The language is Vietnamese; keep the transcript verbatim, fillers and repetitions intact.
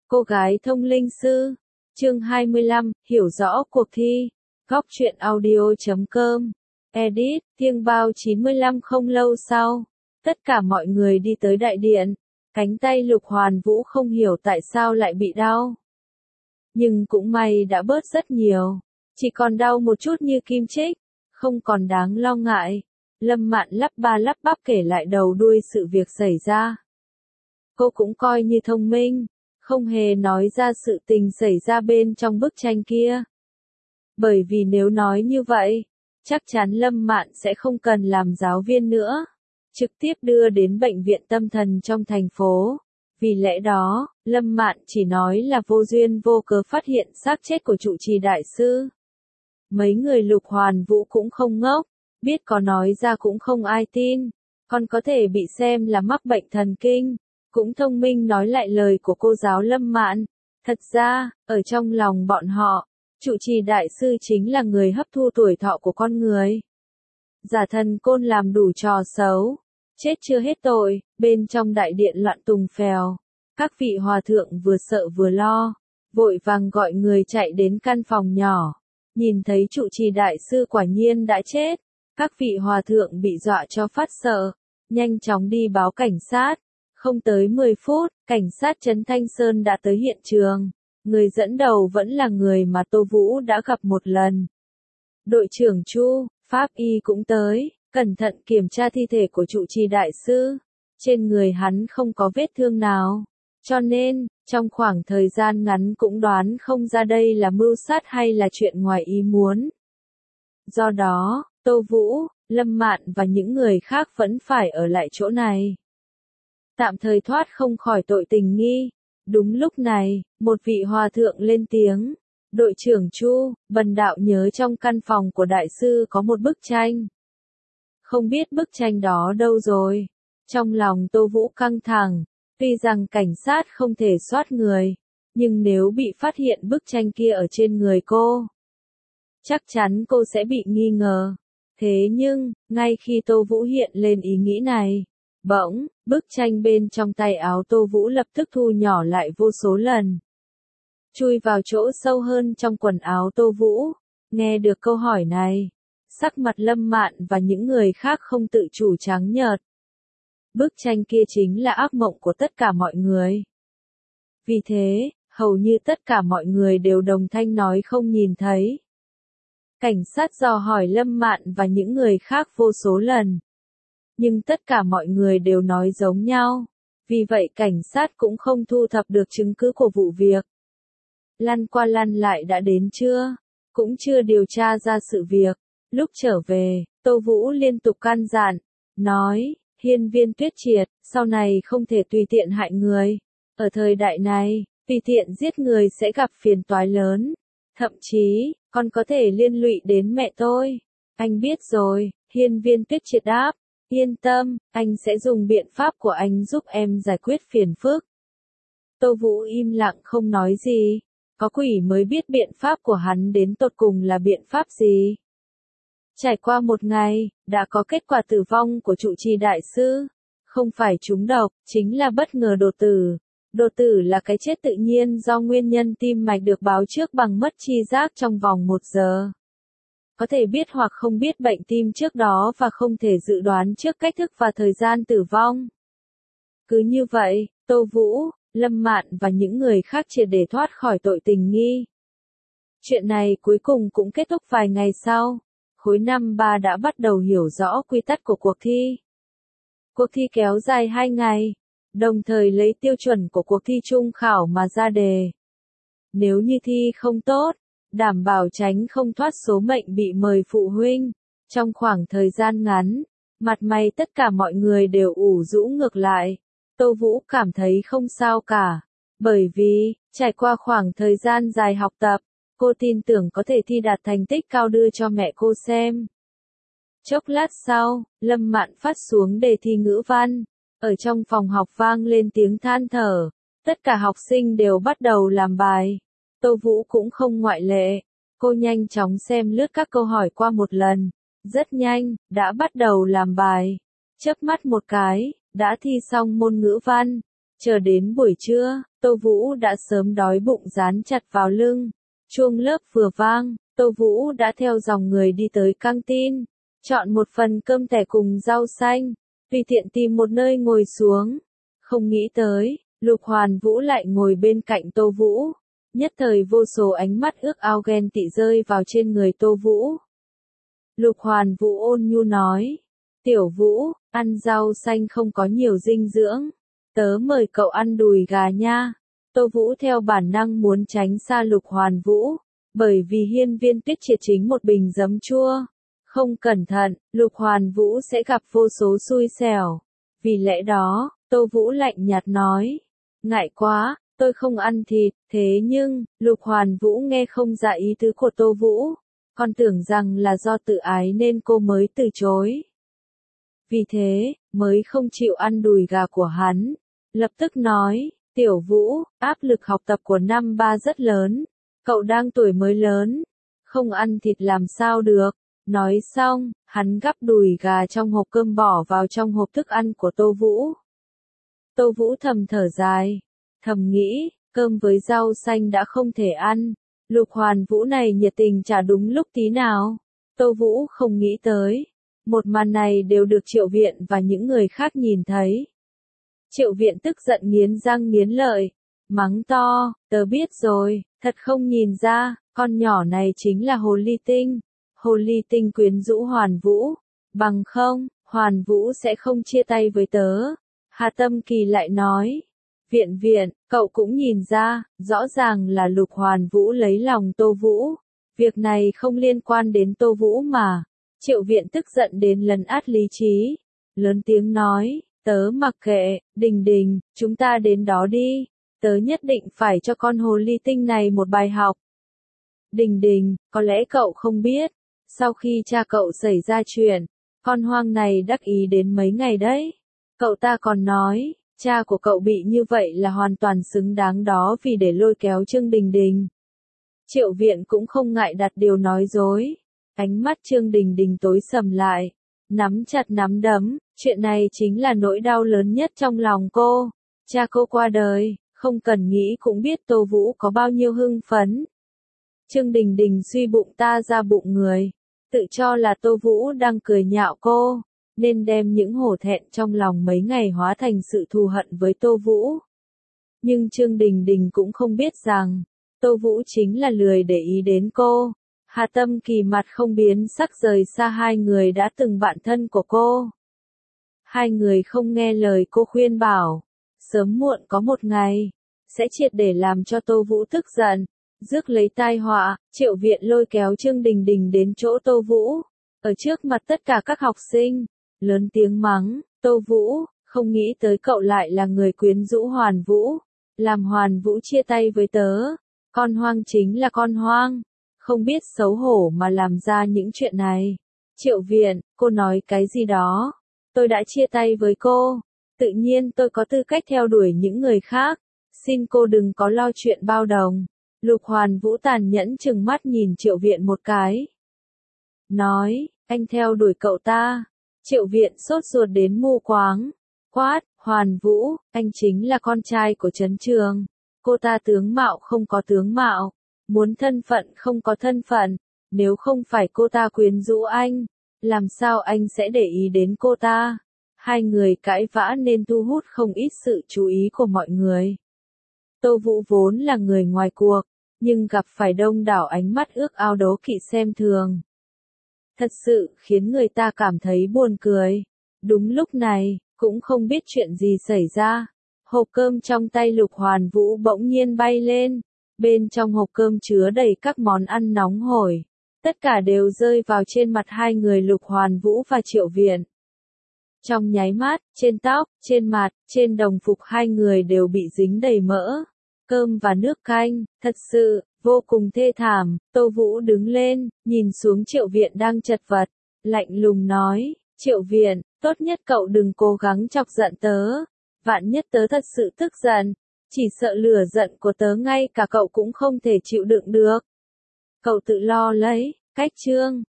Cô gái thông linh sư. Chương hai mươi lăm, hiểu rõ cuộc thi. Góc truyện audio chấm com. Edit, Thiêng Bao chín mươi lăm. Không lâu sau, tất cả mọi người đi tới đại điện. Cánh tay Lục Hoàn Vũ không hiểu tại sao lại bị đau. Nhưng cũng may đã bớt rất nhiều. Chỉ còn đau một chút như kim chích. Không còn đáng lo ngại. Lâm Mạn lắp ba lắp bắp kể lại đầu đuôi sự việc xảy ra. Cô cũng coi như thông minh, không hề nói ra sự tình xảy ra bên trong bức tranh kia. Bởi vì nếu nói như vậy, chắc chắn Lâm Mạn sẽ không cần làm giáo viên nữa, trực tiếp đưa đến bệnh viện tâm thần trong thành phố. Vì lẽ đó, Lâm Mạn chỉ nói là vô duyên vô cớ phát hiện xác chết của trụ trì đại sư. Mấy người Lục Hoàn Vũ cũng không ngốc, biết có nói ra cũng không ai tin, còn có thể bị xem là mắc bệnh thần kinh. Cũng thông minh nói lại lời của cô giáo Lâm Mạn. Thật ra, ở trong lòng bọn họ, trụ trì đại sư chính là người hấp thu tuổi thọ của con người. Giả thần côn làm đủ trò xấu, chết chưa hết tội, bên trong đại điện loạn tùng phèo. Các vị hòa thượng vừa sợ vừa lo, vội vàng gọi người chạy đến căn phòng nhỏ. Nhìn thấy trụ trì đại sư quả nhiên đã chết, các vị hòa thượng bị dọa cho phát sợ, nhanh chóng đi báo cảnh sát. Không tới mười phút, cảnh sát Trấn Thanh Sơn đã tới hiện trường. Người dẫn đầu vẫn là người mà Tô Vũ đã gặp một lần. Đội trưởng Chu, Pháp Y cũng tới, cẩn thận kiểm tra thi thể của trụ trì đại sư. Trên người hắn không có vết thương nào. Cho nên, trong khoảng thời gian ngắn cũng đoán không ra đây là mưu sát hay là chuyện ngoài ý muốn. Do đó, Tô Vũ, Lâm Mạn và những người khác vẫn phải ở lại chỗ này. Tạm thời thoát không khỏi tội tình nghi. Đúng lúc này, một vị hòa thượng lên tiếng. Đội trưởng Chu, bần đạo nhớ trong căn phòng của đại sư có một bức tranh. Không biết bức tranh đó đâu rồi. Trong lòng Tô Vũ căng thẳng, tuy rằng cảnh sát không thể soát người, nhưng nếu bị phát hiện bức tranh kia ở trên người cô, chắc chắn cô sẽ bị nghi ngờ. Thế nhưng, ngay khi Tô Vũ hiện lên ý nghĩ này, bỗng, bức tranh bên trong tay áo Tô Vũ lập tức thu nhỏ lại vô số lần. Chui vào chỗ sâu hơn trong quần áo Tô Vũ. Nghe được câu hỏi này, sắc mặt Lâm Mạn và những người khác không tự chủ trắng nhợt. Bức tranh kia chính là ác mộng của tất cả mọi người. Vì thế, hầu như tất cả mọi người đều đồng thanh nói không nhìn thấy. Cảnh sát dò hỏi Lâm Mạn và những người khác vô số lần. Nhưng tất cả mọi người đều nói giống nhau. Vì vậy cảnh sát cũng không thu thập được chứng cứ của vụ việc. Lăn qua lăn lại đã đến chưa? Cũng chưa điều tra ra sự việc. Lúc trở về, Tô Vũ liên tục can dặn, nói, Hiên Viên Tuyết Triệt, sau này không thể tùy tiện hại người. Ở thời đại này, tùy tiện giết người sẽ gặp phiền toái lớn. Thậm chí, còn có thể liên lụy đến mẹ tôi. Anh biết rồi, Hiên Viên Tuyết Triệt đáp. Yên tâm, anh sẽ dùng biện pháp của anh giúp em giải quyết phiền phức. Tô Vũ im lặng không nói gì. Có quỷ mới biết biện pháp của hắn đến tột cùng là biện pháp gì. Trải qua một ngày, đã có kết quả tử vong của trụ trì đại sư. Không phải trúng độc, chính là bất ngờ đột tử. Đột tử là cái chết tự nhiên do nguyên nhân tim mạch được báo trước bằng mất tri giác trong vòng một giờ. Có thể biết hoặc không biết bệnh tim trước đó và không thể dự đoán trước cách thức và thời gian tử vong. Cứ như vậy, Tô Vũ, Lâm Mạn và những người khác triệt để thoát khỏi tội tình nghi. Chuyện này cuối cùng cũng kết thúc vài ngày sau. Khối năm ba đã bắt đầu hiểu rõ quy tắc của cuộc thi. Cuộc thi kéo dài hai ngày, đồng thời lấy tiêu chuẩn của cuộc thi trung khảo mà ra đề. Nếu như thi không tốt, đảm bảo tránh không thoát số mệnh bị mời phụ huynh. Trong khoảng thời gian ngắn, mặt mày tất cả mọi người đều ủ rũ ngược lại. Tô Vũ cảm thấy không sao cả. Bởi vì, trải qua khoảng thời gian dài học tập, cô tin tưởng có thể thi đạt thành tích cao đưa cho mẹ cô xem. Chốc lát sau, Lâm Mạn phát xuống đề thi ngữ văn. Ở trong phòng học vang lên tiếng than thở. Tất cả học sinh đều bắt đầu làm bài. Tô Vũ cũng không ngoại lệ. Cô nhanh chóng xem lướt các câu hỏi qua một lần. Rất nhanh, đã bắt đầu làm bài. Chớp mắt một cái, đã thi xong môn ngữ văn. Chờ đến buổi trưa, Tô Vũ đã sớm đói bụng dán chặt vào lưng. Chuông lớp vừa vang, Tô Vũ đã theo dòng người đi tới căng tin, chọn một phần cơm tẻ cùng rau xanh, tùy tiện tìm một nơi ngồi xuống. Không nghĩ tới, Lục Hoàn Vũ lại ngồi bên cạnh Tô Vũ. Nhất thời vô số ánh mắt ước ao ghen tị rơi vào trên người Tô Vũ. Lục Hoàn Vũ ôn nhu nói, Tiểu Vũ, ăn rau xanh không có nhiều dinh dưỡng. Tớ mời cậu ăn đùi gà nha. Tô Vũ theo bản năng muốn tránh xa Lục Hoàn Vũ, bởi vì Hiên Viên Tuyết Triệt chính một bình giấm chua. Không cẩn thận, Lục Hoàn Vũ sẽ gặp vô số xui xẻo. Vì lẽ đó, Tô Vũ lạnh nhạt nói, ngại quá, tôi không ăn thịt. Thế nhưng, Lục Hoàn Vũ nghe không ra ý tứ của Tô Vũ, còn tưởng rằng là do tự ái nên cô mới từ chối. Vì thế, mới không chịu ăn đùi gà của hắn. Lập tức nói, Tiểu Vũ, áp lực học tập của năm ba rất lớn. Cậu đang tuổi mới lớn, không ăn thịt làm sao được. Nói xong, hắn gắp đùi gà trong hộp cơm bỏ vào trong hộp thức ăn của Tô Vũ. Tô Vũ thầm thở dài, thầm nghĩ, cơm với rau xanh đã không thể ăn. Lục Hoàn Vũ này nhiệt tình chả đúng lúc tí nào. Tô Vũ không nghĩ tới, một màn này đều được Triệu Viện và những người khác nhìn thấy. Triệu Viện tức giận nghiến răng nghiến lợi, mắng to, tớ biết rồi, thật không nhìn ra, con nhỏ này chính là hồ ly tinh. Hồ ly tinh quyến rũ Hoàn Vũ, bằng không, Hoàn Vũ sẽ không chia tay với tớ. Hà Tâm Kỳ lại nói, Viện Viện, cậu cũng nhìn ra, rõ ràng là Lục Hoàn Vũ lấy lòng Tô Vũ. Việc này không liên quan đến Tô Vũ mà. Triệu Viện tức giận đến lấn át lý trí, lớn tiếng nói, tớ mặc kệ, Đình Đình, chúng ta đến đó đi, tớ nhất định phải cho con hồ ly tinh này một bài học. Đình Đình, có lẽ cậu không biết, sau khi cha cậu xảy ra chuyện, con hoang này đắc ý đến mấy ngày đấy. Cậu ta còn nói, cha của cậu bị như vậy là hoàn toàn xứng đáng đó vì để lôi kéo Trương Đình Đình. Triệu Viện cũng không ngại đặt điều nói dối. Ánh mắt Trương Đình Đình tối sầm lại, nắm chặt nắm đấm, chuyện này chính là nỗi đau lớn nhất trong lòng cô. Cha cô qua đời, không cần nghĩ cũng biết Tô Vũ có bao nhiêu hưng phấn. Trương Đình Đình suy bụng ta ra bụng người, tự cho là Tô Vũ đang cười nhạo cô, nên đem những hổ thẹn trong lòng mấy ngày hóa thành sự thù hận với Tô Vũ. Nhưng Trương Đình Đình cũng không biết rằng, Tô Vũ chính là lười để ý đến cô. Hà Tâm Kỳ mặt không biến sắc rời xa hai người đã từng bạn thân của cô. Hai người không nghe lời cô khuyên bảo, sớm muộn có một ngày, sẽ triệt để làm cho Tô Vũ tức giận, rước lấy tai họa. Triệu Viện lôi kéo Trương Đình Đình đến chỗ Tô Vũ, ở trước mặt tất cả các học sinh, lớn tiếng mắng, Tô Vũ, không nghĩ tới cậu lại là người quyến rũ Hoàn Vũ, làm Hoàn Vũ chia tay với tớ, con hoang chính là con hoang. Không biết xấu hổ mà làm ra những chuyện này. Triệu Viện, cô nói cái gì đó? Tôi đã chia tay với cô. Tự nhiên tôi có tư cách theo đuổi những người khác. Xin cô đừng có lo chuyện bao đồng. Lục Hoàn Vũ tàn nhẫn chừng mắt nhìn Triệu Viện một cái. Nói, anh theo đuổi cậu ta. Triệu Viện sốt ruột đến mù quáng. Quát, Hoàn Vũ, anh chính là con trai của Trấn Trường. Cô ta tướng mạo không có tướng mạo. Muốn thân phận không có thân phận, nếu không phải cô ta quyến rũ anh, làm sao anh sẽ để ý đến cô ta? Hai người cãi vã nên thu hút không ít sự chú ý của mọi người. Tô Vũ vốn là người ngoài cuộc, nhưng gặp phải đông đảo ánh mắt ước ao đố kỵ xem thường. Thật sự khiến người ta cảm thấy buồn cười. Đúng lúc này, cũng không biết chuyện gì xảy ra. Hộp cơm trong tay Lục Hoàn Vũ bỗng nhiên bay lên. Bên trong hộp cơm chứa đầy các món ăn nóng hổi. Tất cả đều rơi vào trên mặt hai người Lục Hoàn Vũ và Triệu Viện. Trong nháy mắt, trên tóc, trên mặt, trên đồng phục hai người đều bị dính đầy mỡ, cơm và nước canh, thật sự, vô cùng thê thảm. Tô Vũ đứng lên, nhìn xuống Triệu Viện đang chật vật, lạnh lùng nói, Triệu Viện, tốt nhất cậu đừng cố gắng chọc giận tớ, vạn nhất tớ thật sự tức giận. Chỉ sợ lửa giận của tớ ngay cả cậu cũng không thể chịu đựng được. Cậu tự lo lấy, cách chương.